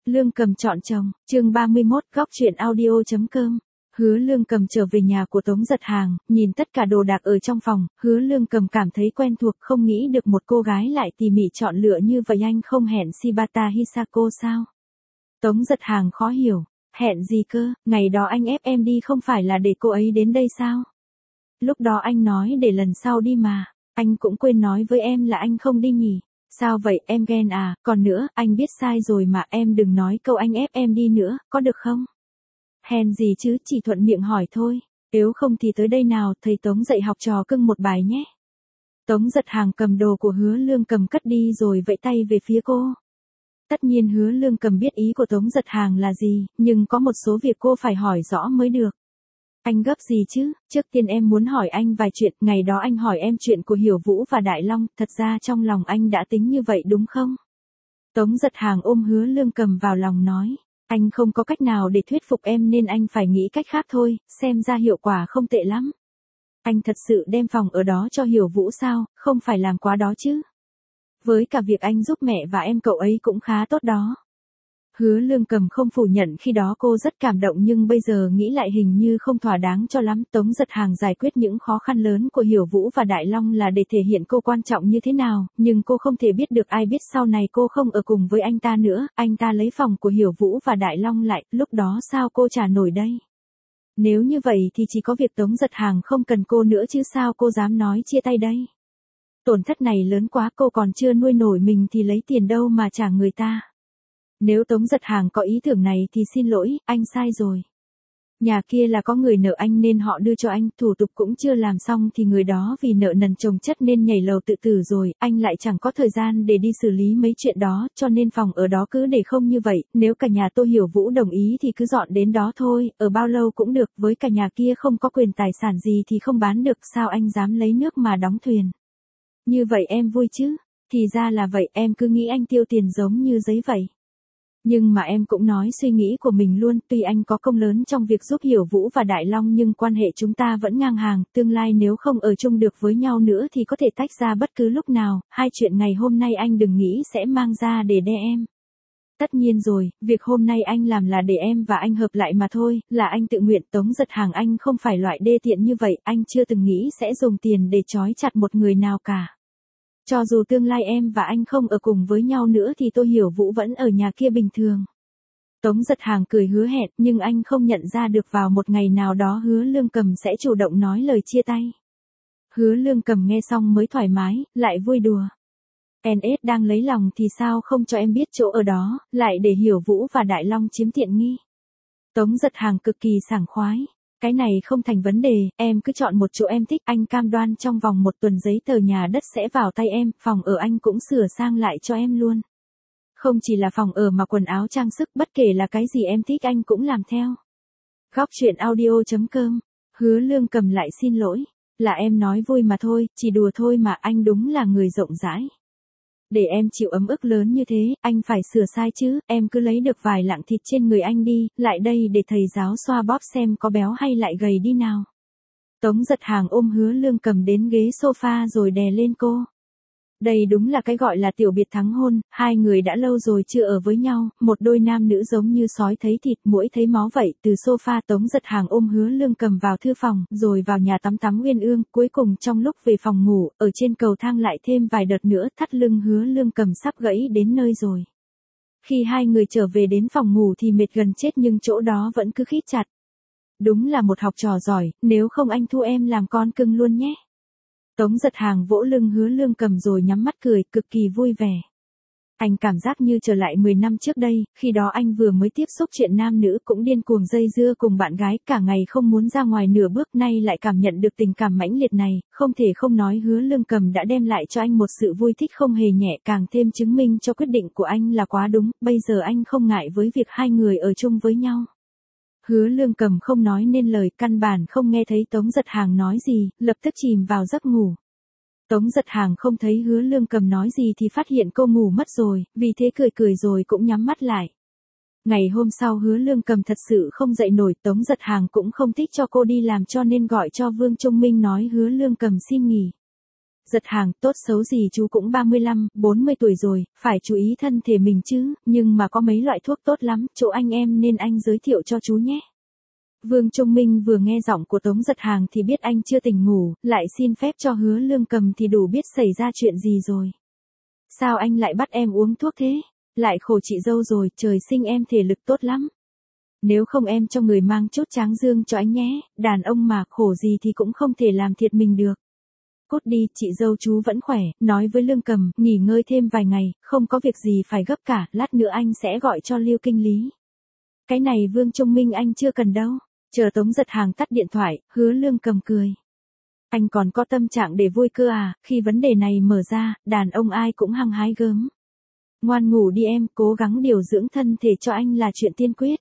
Lương Cầm chọn chồng, chương 31, góc chuyện audio.com. Hứa Lương Cầm trở về nhà của Tống Giật Hàng, nhìn tất cả đồ đạc ở trong phòng, Hứa Lương Cầm cảm thấy quen thuộc, không nghĩ được một cô gái lại tỉ mỉ chọn lựa như vậy. Anh không hẹn Shibata Hisako sao? Tống Giật Hàng khó hiểu, hẹn gì cơ, ngày đó anh ép em đi không phải là để cô ấy đến đây sao? Lúc đó anh nói để lần sau đi mà, anh cũng quên nói với em là anh không đi nhỉ. Sao vậy, em ghen à, còn nữa, anh biết sai rồi mà, em đừng nói câu anh ép em đi nữa, có được không? Hèn gì chứ, chỉ thuận miệng hỏi thôi, nếu không thì tới đây nào, thầy Tống dạy học trò cưng một bài nhé. Tống Giật Hàng cầm đồ của Hứa Lương Cầm cất đi rồi vẫy tay về phía cô. Tất nhiên Hứa Lương Cầm biết ý của Tống Giật Hàng là gì, nhưng có một số việc cô phải hỏi rõ mới được. Anh gấp gì chứ, trước tiên em muốn hỏi anh vài chuyện, ngày đó anh hỏi em chuyện của Hiểu Vũ và Đại Long, thật ra trong lòng anh đã tính như vậy đúng không? Tống Giật Hàng ôm Hứa Lương Cầm vào lòng nói, anh không có cách nào để thuyết phục em nên anh phải nghĩ cách khác thôi, xem ra hiệu quả không tệ lắm. Anh thật sự đem phòng ở đó cho Hiểu Vũ sao, không phải làm quá đó chứ? Với cả việc anh giúp mẹ và em cậu ấy cũng khá tốt đó. Hứa Lương Cầm không phủ nhận khi đó cô rất cảm động nhưng bây giờ nghĩ lại hình như không thỏa đáng cho lắm. Tống Giật Hàng giải quyết những khó khăn lớn của Hiểu Vũ và Đại Long là để thể hiện cô quan trọng như thế nào, nhưng cô không thể biết được ai biết sau này cô không ở cùng với anh ta nữa, anh ta lấy phòng của Hiểu Vũ và Đại Long lại, lúc đó sao cô trả nổi đây? Nếu như vậy thì chỉ có việc Tống Giật Hàng không cần cô nữa chứ sao cô dám nói chia tay đây? Tổn thất này lớn quá, cô còn chưa nuôi nổi mình thì lấy tiền đâu mà trả người ta. Nếu Tống Giật Hàng có ý tưởng này thì xin lỗi, anh sai rồi. Nhà kia là có người nợ anh nên họ đưa cho anh, thủ tục cũng chưa làm xong thì người đó vì nợ nần chồng chất nên nhảy lầu tự tử rồi, anh lại chẳng có thời gian để đi xử lý mấy chuyện đó, cho nên phòng ở đó cứ để không như vậy, nếu cả nhà tôi Hiểu Vũ đồng ý thì cứ dọn đến đó thôi, ở bao lâu cũng được, với cả nhà kia không có quyền tài sản gì thì không bán được, sao anh dám lấy nước mà đóng thuyền. Như vậy em vui chứ, thì ra là vậy, em cứ nghĩ anh tiêu tiền giống như giấy vậy. Nhưng mà em cũng nói suy nghĩ của mình luôn, tuy anh có công lớn trong việc giúp Hiểu Vũ và Đại Long nhưng quan hệ chúng ta vẫn ngang hàng, tương lai nếu không ở chung được với nhau nữa thì có thể tách ra bất cứ lúc nào, hai chuyện ngày hôm nay anh đừng nghĩ sẽ mang ra để đe em. Tất nhiên rồi, việc hôm nay anh làm là để em và anh hợp lại mà thôi, là anh tự nguyện. Tống Giật Hàng anh không phải loại đê tiện như vậy, anh chưa từng nghĩ sẽ dùng tiền để trói chặt một người nào cả. Cho dù tương lai em và anh không ở cùng với nhau nữa thì tôi Hiểu Vũ vẫn ở nhà kia bình thường. Tống Giật Hàng cười hứa hẹn nhưng anh không nhận ra được vào một ngày nào đó Hứa Lương Cầm sẽ chủ động nói lời chia tay. Hứa Lương Cầm nghe xong mới thoải mái, lại vui đùa. NS đang lấy lòng thì sao không cho em biết chỗ ở đó, lại để Hiểu Vũ và Đại Long chiếm tiện nghi. Tống Giật Hàng cực kỳ sảng khoái. Cái này không thành vấn đề, em cứ chọn một chỗ em thích, anh cam đoan trong vòng một tuần giấy tờ nhà đất sẽ vào tay em, phòng ở anh cũng sửa sang lại cho em luôn. Không chỉ là phòng ở mà quần áo trang sức, bất kể là cái gì em thích anh cũng làm theo. Góc chuyện audio.com. Hứa Lương Cầm lại xin lỗi, là em nói vui mà thôi, chỉ đùa thôi mà, anh đúng là người rộng rãi. Để em chịu ấm ức lớn như thế, anh phải sửa sai chứ, em cứ lấy được vài lạng thịt trên người anh đi, lại đây để thầy giáo xoa bóp xem có béo hay lại gầy đi nào. Tống Giật Hàng ôm Hứa Lương Cầm đến ghế sofa rồi đè lên cô. Đây đúng là cái gọi là tiểu biệt thắng hôn, hai người đã lâu rồi chưa ở với nhau, một đôi nam nữ giống như sói thấy thịt muỗi thấy máu vậy. Từ sofa Tống Giật Hàng ôm Hứa Lương Cầm vào thư phòng, rồi vào nhà tắm uyên ương, cuối cùng trong lúc về phòng ngủ, ở trên cầu thang lại thêm vài đợt nữa, thắt lưng Hứa Lương Cầm sắp gãy đến nơi rồi. Khi hai người trở về đến phòng ngủ thì mệt gần chết nhưng chỗ đó vẫn cứ khít chặt. Đúng là một học trò giỏi, nếu không anh thu em làm con cưng luôn nhé. Tống Giật Hàng vỗ lưng Hứa Lương Cầm rồi nhắm mắt cười, cực kỳ vui vẻ. Anh cảm giác như trở lại 10 năm trước đây, khi đó anh vừa mới tiếp xúc chuyện nam nữ cũng điên cuồng dây dưa cùng bạn gái, cả ngày không muốn ra ngoài nửa bước, nay lại cảm nhận được tình cảm mãnh liệt này, không thể không nói Hứa Lương Cầm đã đem lại cho anh một sự vui thích không hề nhẹ, càng thêm chứng minh cho quyết định của anh là quá đúng, bây giờ anh không ngại với việc hai người ở chung với nhau. Hứa Lương Cầm không nói nên lời, căn bản không nghe thấy Tống Giật Hàng nói gì, lập tức chìm vào giấc ngủ. Tống Giật Hàng không thấy Hứa Lương Cầm nói gì thì phát hiện cô ngủ mất rồi, vì thế cười cười rồi cũng nhắm mắt lại. Ngày hôm sau Hứa Lương Cầm thật sự không dậy nổi, Tống Giật Hàng cũng không thích cho cô đi làm cho nên gọi cho Vương Trung Minh nói Hứa Lương Cầm xin nghỉ. Giật Hàng, tốt xấu gì chú cũng 35, 40 tuổi rồi, phải chú ý thân thể mình chứ, nhưng mà có mấy loại thuốc tốt lắm, chỗ anh em nên anh giới thiệu cho chú nhé. Vương Trung Minh vừa nghe giọng của Tống Giật Hàng thì biết anh chưa tỉnh ngủ, lại xin phép cho Hứa Lương Cầm thì đủ biết xảy ra chuyện gì rồi. Sao anh lại bắt em uống thuốc thế? Lại khổ chị dâu rồi, trời sinh em thể lực tốt lắm. Nếu không em cho người mang chút tráng dương cho anh nhé, đàn ông mà khổ gì thì cũng không thể làm thiệt mình được. Cút đi, chị dâu chú vẫn khỏe, nói với Lương Cầm, nghỉ ngơi thêm vài ngày, không có việc gì phải gấp cả, lát nữa anh sẽ gọi cho Lưu Kinh Lý. Cái này Vương Trung Minh anh chưa cần đâu. Chờ Tống Giật Hàng tắt điện thoại, Hứa Lương Cầm cười. Anh còn có tâm trạng để vui cơ à, khi vấn đề này mở ra, đàn ông ai cũng hăng hái gớm. Ngoan ngủ đi em, cố gắng điều dưỡng thân thể cho anh là chuyện tiên quyết.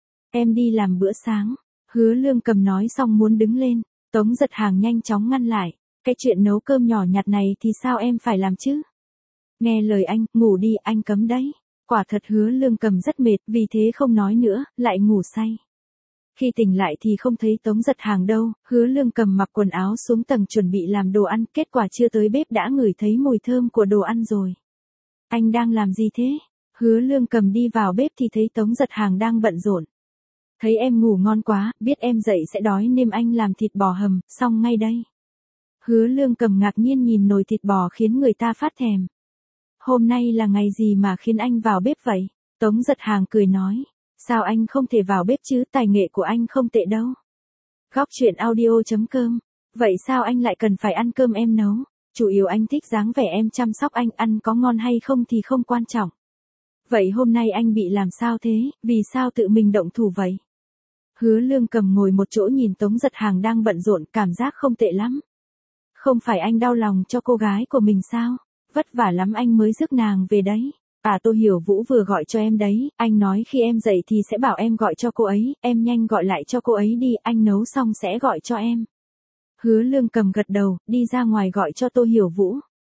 Em đi làm bữa sáng. Hứa Lương Cầm nói xong muốn đứng lên, Tống Giật Hàng nhanh chóng ngăn lại. Cái chuyện nấu cơm nhỏ nhặt này thì sao em phải làm chứ? Nghe lời anh, ngủ đi, anh cấm đấy. Quả thật Hứa Lương Cầm rất mệt, vì thế không nói nữa, lại ngủ say. Khi tỉnh lại thì không thấy Tống Giật Hàng đâu, Hứa Lương Cầm mặc quần áo xuống tầng chuẩn bị làm đồ ăn, kết quả chưa tới bếp đã ngửi thấy mùi thơm của đồ ăn rồi. Anh đang làm gì thế? Hứa Lương Cầm đi vào bếp thì thấy Tống Giật Hàng đang bận rộn. Thấy em ngủ ngon quá, biết em dậy sẽ đói nên anh làm thịt bò hầm, xong ngay đây. Hứa Lương Cầm ngạc nhiên nhìn nồi thịt bò khiến người ta phát thèm. Hôm nay là ngày gì mà khiến anh vào bếp vậy? Tống Giật Hàng cười nói. Sao anh không thể vào bếp chứ, tài nghệ của anh không tệ đâu. Góc chuyện audio.com. Vậy sao anh lại cần phải ăn cơm em nấu? Chủ yếu anh thích dáng vẻ em chăm sóc anh, ăn có ngon hay không thì không quan trọng. Vậy hôm nay anh bị làm sao thế, vì sao tự mình động thủ vậy? Hứa Lương Cầm ngồi một chỗ nhìn Tống Giật Hàng đang bận rộn, cảm giác không tệ lắm. Không phải anh đau lòng cho cô gái của mình sao? Vất vả lắm anh mới rước nàng về đấy. À Tô Hiểu Vũ vừa gọi cho em đấy, anh nói khi em dậy thì sẽ bảo em gọi cho cô ấy, em nhanh gọi lại cho cô ấy đi, anh nấu xong sẽ gọi cho em. Hứa Lương Cầm gật đầu, đi ra ngoài gọi cho Tô Hiểu Vũ.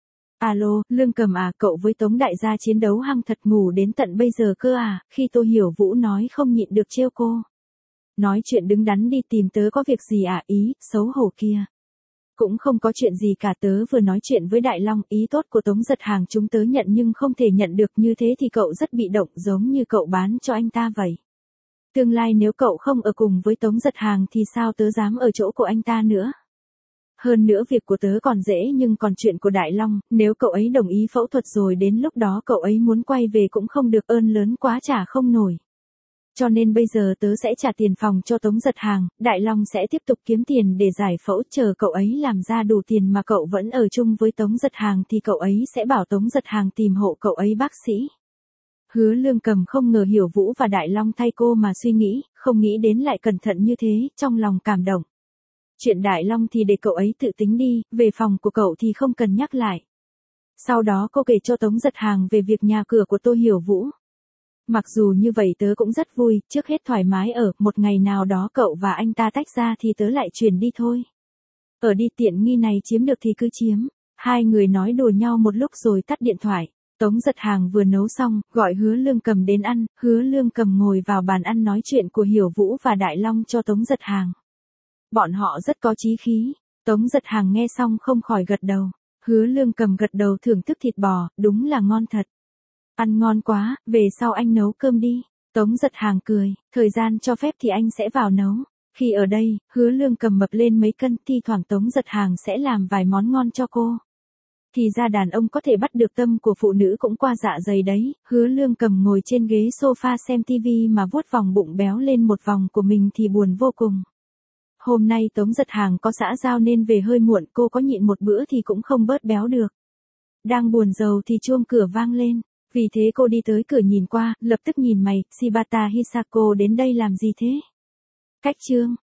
Alo, Lương Cầm à, cậu với Tống đại gia chiến đấu hăng thật, ngủ đến tận bây giờ cơ à, khi Tô Hiểu Vũ nói không nhịn được trêu cô. Nói chuyện đứng đắn đi, tìm tớ có việc gì à, ý, xấu hổ kia. Cũng không có chuyện gì cả, tớ vừa nói chuyện với Đại Long, ý tốt của Tống Giật Hàng chúng tớ nhận nhưng không thể nhận được, như thế thì cậu rất bị động, giống như cậu bán cho anh ta vậy. Tương lai nếu cậu không ở cùng với Tống Giật Hàng thì sao tớ dám ở chỗ của anh ta nữa. Hơn nữa việc của tớ còn dễ nhưng còn chuyện của Đại Long, nếu cậu ấy đồng ý phẫu thuật rồi đến lúc đó cậu ấy muốn quay về cũng không được, ơn lớn quá trả không nổi. Cho nên bây giờ tớ sẽ trả tiền phòng cho Tống Giật Hàng, Đại Long sẽ tiếp tục kiếm tiền để giải phẫu, chờ cậu ấy làm ra đủ tiền mà cậu vẫn ở chung với Tống Giật Hàng thì cậu ấy sẽ bảo Tống Giật Hàng tìm hộ cậu ấy bác sĩ. Hứa Lương Cầm không ngờ Hiểu Vũ và Đại Long thay cô mà suy nghĩ, không nghĩ đến lại cẩn thận như thế, trong lòng cảm động. Chuyện Đại Long thì để cậu ấy tự tính đi, về phòng của cậu thì không cần nhắc lại. Sau đó cô kể cho Tống Giật Hàng về việc nhà cửa của Tô Hiểu Vũ. Mặc dù như vậy tớ cũng rất vui, trước hết thoải mái ở, một ngày nào đó cậu và anh ta tách ra thì tớ lại chuyển đi thôi. Ở đi, tiện nghi này chiếm được thì cứ chiếm. Hai người nói đùa nhau một lúc rồi tắt điện thoại. Tống Giật Hàng vừa nấu xong, gọi Hứa Lương Cầm đến ăn, Hứa Lương Cầm ngồi vào bàn ăn nói chuyện của Hiểu Vũ và Đại Long cho Tống Giật Hàng. Bọn họ rất có chí khí. Tống Giật Hàng nghe xong không khỏi gật đầu. Hứa Lương Cầm gật đầu thưởng thức thịt bò, đúng là ngon thật. Ăn ngon quá, về sau anh nấu cơm đi. Tống Giật Hàng cười, thời gian cho phép thì anh sẽ vào nấu. Khi ở đây, Hứa Lương Cầm mập lên mấy cân, thi thoảng Tống Giật Hàng sẽ làm vài món ngon cho cô. Thì ra đàn ông có thể bắt được tâm của phụ nữ cũng qua dạ dày đấy. Hứa Lương Cầm ngồi trên ghế sofa xem tivi mà vuốt vòng bụng béo lên một vòng của mình thì buồn vô cùng. Hôm nay Tống Giật Hàng có xã giao nên về hơi muộn, cô có nhịn một bữa thì cũng không bớt béo được. Đang buồn rầu thì chuông cửa vang lên. Vì thế cô đi tới cửa nhìn qua, lập tức nhìn mày, Shibata Hisako đến đây làm gì thế? Cách chương.